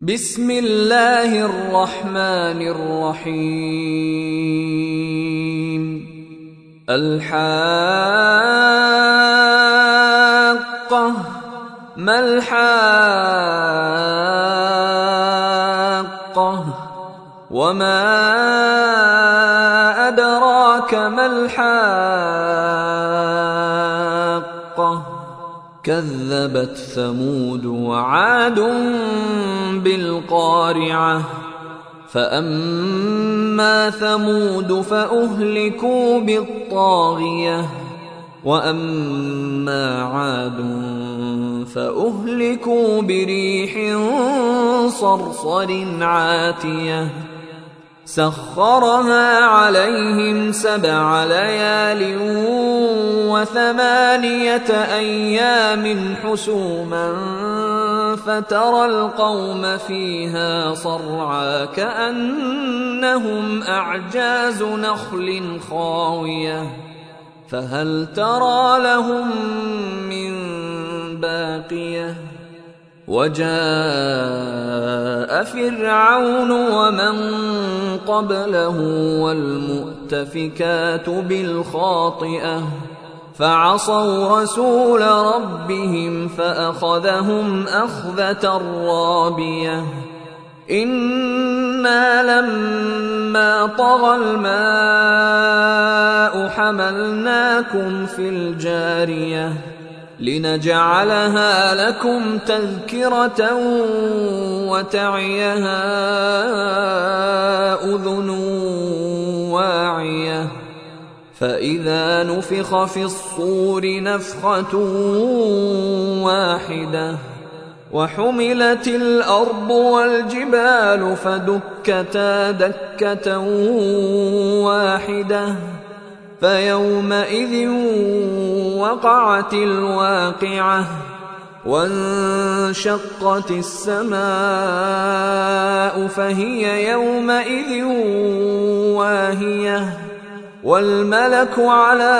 بسم الله الرحمن الرحيم. الحاقة ما الحاقة وما أدراك ما الحاقة كذبت ثمود وعاد بالقارعة فأما ثمود فأهلكوا بالطاغية وأما عاد فأهلكوا بريح صرصر عاتية سخرها عليهم 7 ليال و8 أيام حسوما فترى القوم فيها صرعى كأنهم أعجاز نخل خاوية فهل ترى لهم من باقية وجاء فرعون ومن قبله والمؤتفكات بالخاطئة فعصوا رسول ربهم فأخذهم أخذة رابية إنا لما طغى الماء حملناكم في الجارية لنجعلها لكم تذكرة وتعيها أذن واعية فإذا نفخ في الصور نفخة واحدة وحملت الأرض والجبال فدكتا دكة واحدة فيومئذ وقعت الواقعة وانشقت السماء فهي يومئذ واهية والملك على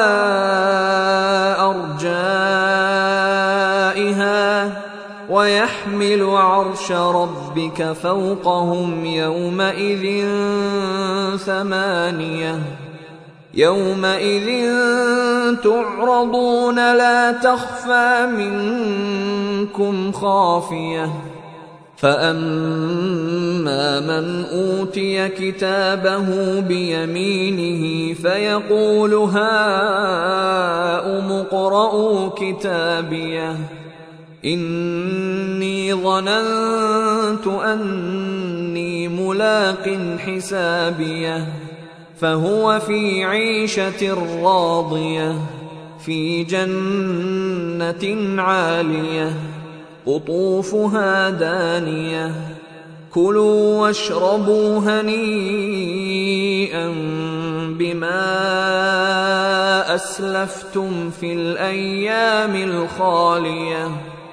أرجائها ويحمل عرش ربك فوقهم يومئذ 8 يومئذ تعرضون لا تخفى منكم خافية فأما من أوتي كتابه بيمينه فيقول هاؤم اقرءوا كتابيه إني ظننت أني ملاق حسابيه فهو في عيشة راضية في جنة عالية قطوفها دانية كلوا واشربوا هنيئا بما أسلفتم في الأيام الخالية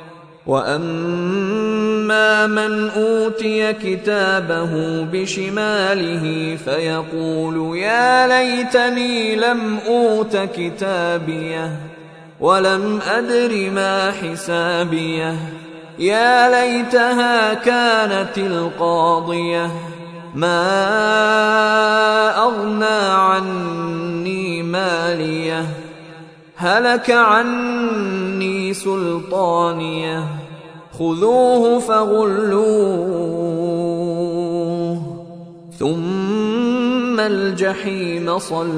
وأما من أوتي كتابه بشماله فيقول يا ليتني لم أوت كتابيه ولم أدر ما حسابيه يا ليتها كانت القاضية ما أغنى عني ماليه هلك عني سلطانيه خذوه فغلوه ثم الجحيم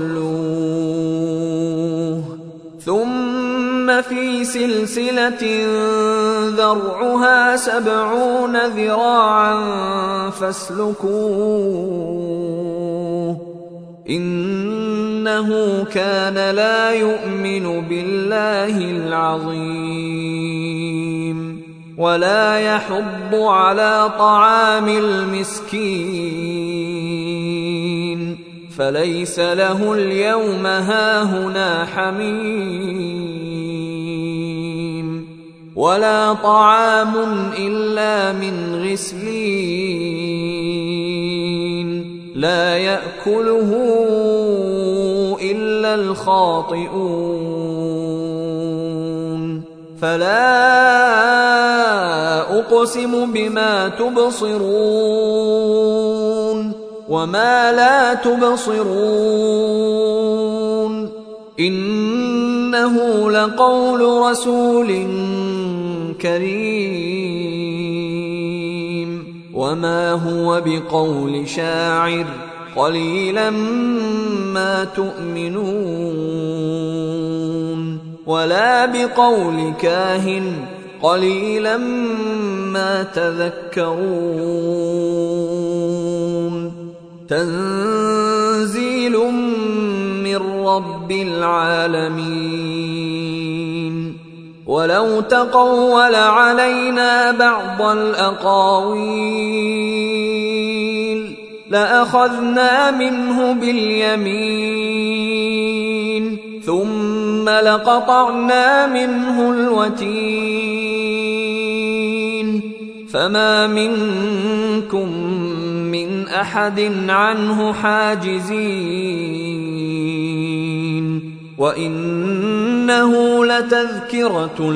صلوه ثم في سلسلة ذرعها 70 ذراعا فاسلكوه إنه كان لا يؤمن بالله العظيم ولا يحض على طعام المسكين فليس له اليوم هاهنا حميم ولا طعام إلا من غسلين لا يأكله إلا الخاطئون فلا أقسم بما تبصرون وما لا تبصرون إنه لقول رسول كريم وما هو بقول شاعر قليلا ما تؤمنون ولا بقول كاهن قليلا ما تذكرون تنزيل من رب العالمين ولو تقول علينا بعض الأقاويل لأخذنا منه باليمين ثم لقطعنا منه الوتين فما منكم من أحد عنه حاجزين وإنه لتذكرة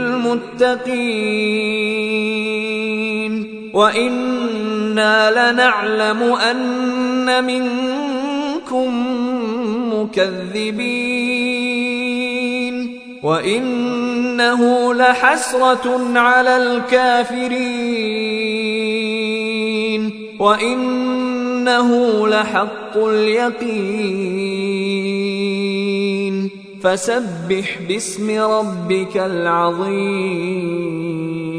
للمتقين وإنا لنعلم أن منكم مكذبين وإنه لحسرة على الكافرين وإنه لحق اليقين فسبح باسم ربك العظيم